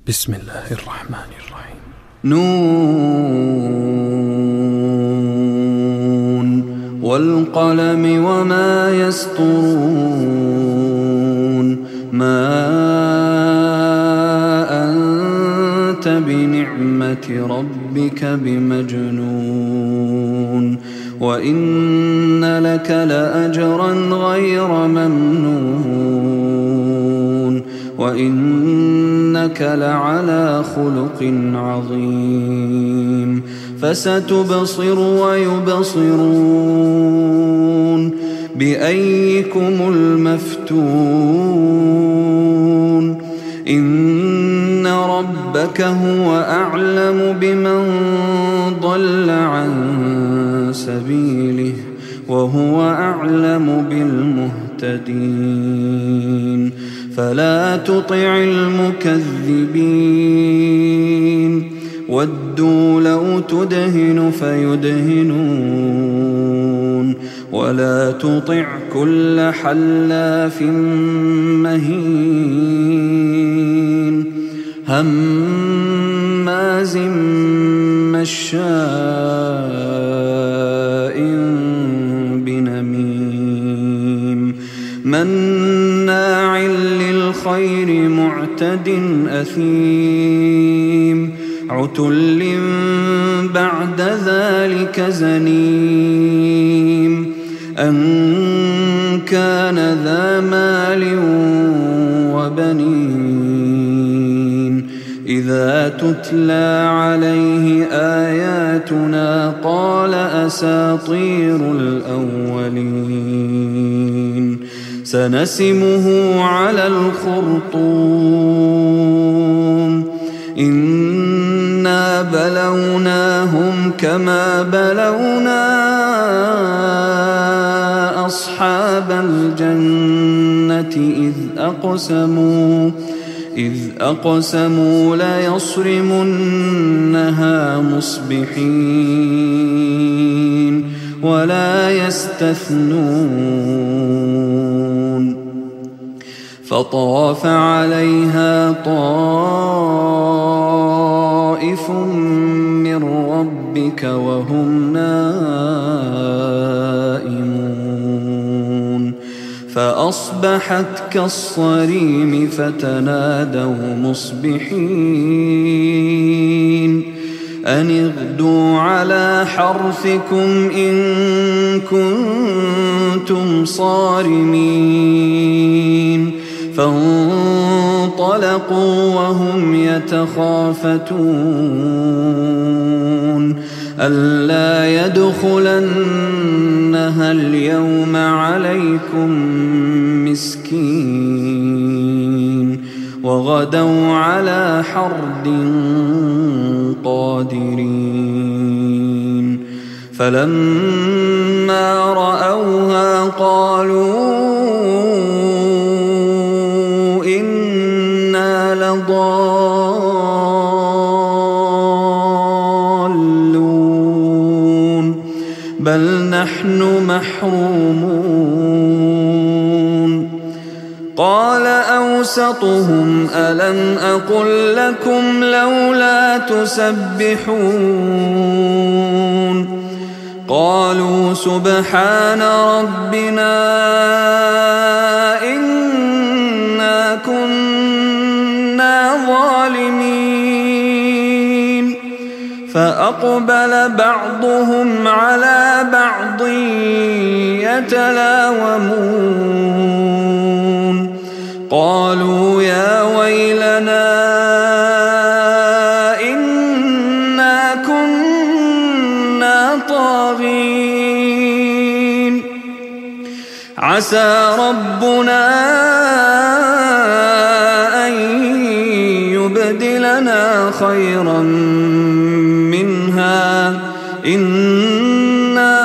بسم الله الرحمن الرحيم. نون والقلم وما يسطرون ما أنت بنعمة ربك بمجنون وإن لك لأجرا غير ممنون وإنك لعلى خلق عظيم فستبصر ويبصرون بأيكم المفتون إن ربك هو أعلم بمن ضل عن سبيله وهو أعلم بالمهتدين فلا تطع المكذبين ودوا لو تدهن فيدهنون ولا تطع كل حلاف مهين هماز مشاء بنميم مناع للخير معتد أثيم عتل بعد ذلك زنيم أن كان ذا مال وبنين إذا تتلى عليه آياتنا قال أساطير الأولين سنسمه على الخرطوم إنا بلوناهم كما بلونا أصحاب الجنة إذ أقسموا ليصرمنها مصبحين ولا يستثنون فطاف عليها طائف من ربك وهم نائمون فأصبحت كالصريم فتنادوا مصبحين أن اغدوا على حرثكم إن كنتم صارمين فانطلقوا وهم يتخافتون ألا يدخلنها اليوم عليكم مسكين وغدوا على حرد قادرين فلما رأوها قالوا إنا لضالون بل نحن محرومون قال أوسطهم ألم أقل لكم لولا تسبحون قالوا سبحان ربنا إنا كنا ظالمين فأقبل بعضهم على بعض يتلاومون قالوا يا ويلنا إنا كنا طاغين عسى ربنا أن يبدلنا خيرا منها إنا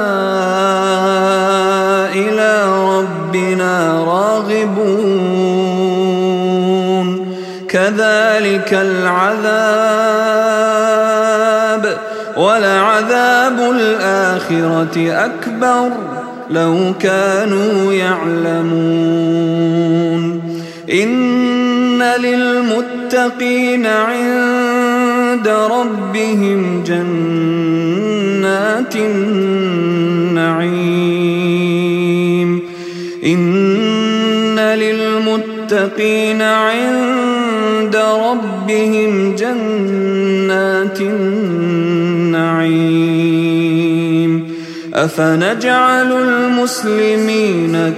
إلى ربنا راغبون كذلك العذاب ولعذاب الآخرة أكبر لو كانوا يعلمون إن للمتقين عند ربهم جنات النعيم إن للمتقين عند ربهم جنات النعيم أفنجعل المسلمين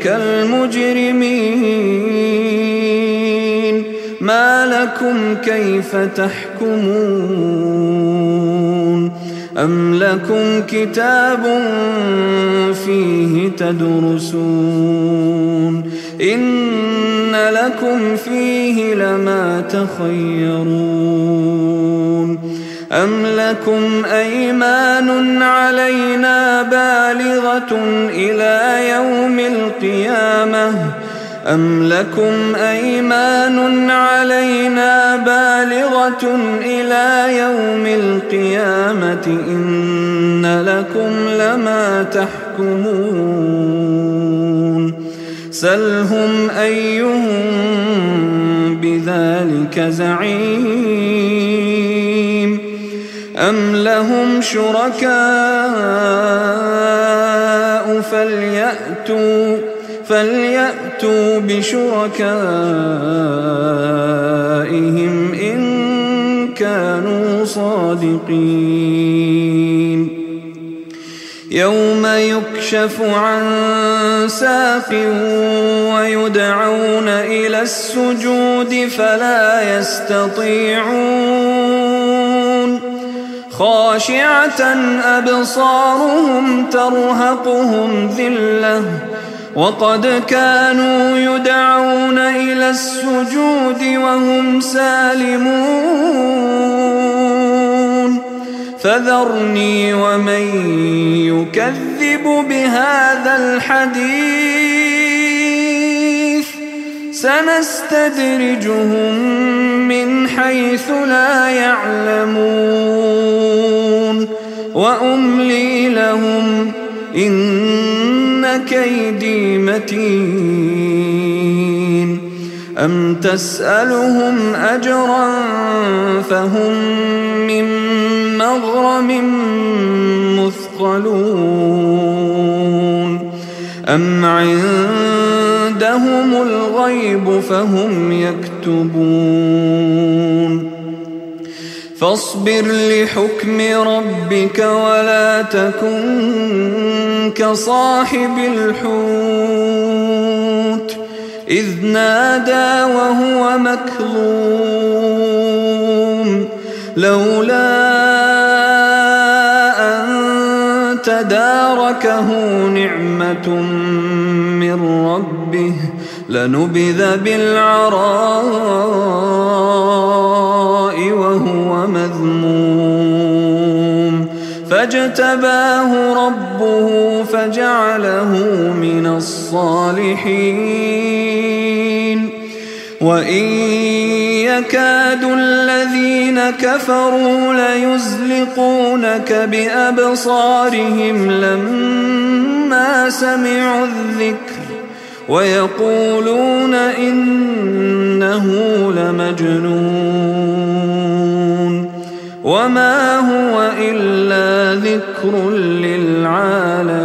كالمجرمين ما لكم كيف تحكمون أم لكم كتاب فيه تدرسون إن لكم فيه لما تخيرون أم لكم أيمان علينا بالغة إلى يوم القيامة أم لكم أيمان علينا بالغة إلى يوم القيامة إن لكم لما تحكمون سلهم أيهم بذلك زعيم أم لهم شركاء فليأتوا بشركائهم إن كانوا صادقين يوم يكشف عن ساق ويدعون إلى السجود فلا يستطيعون خاشعة أبصارهم ترهقهم ذلة وقد كانوا يدعون إلى السجود وهم سالمون فذرني ومن يكذب بهذا الحديث سنستدرجهم من حيث لا يعلمون وأملي لهم إن كيدي متين أم تسألهم أجرا فهم من مغرم مثقلون أم عندهم الغيب فهم يكتبون فاصبر لحكم ربك ولا تكن كصاحب الحوت إذ نادى وهو مكظوم لولا أن تداركه نعمة من ربه لنبذ بالعراء وهو مذموم فاجتباه ربه فجعله من الصالحين وإن يكاد الذين كفروا ليزلقونك بأبصارهم لما سمعوا الذكر ويقولون إنه لمجنون وما هو إلا ذكر للعالمين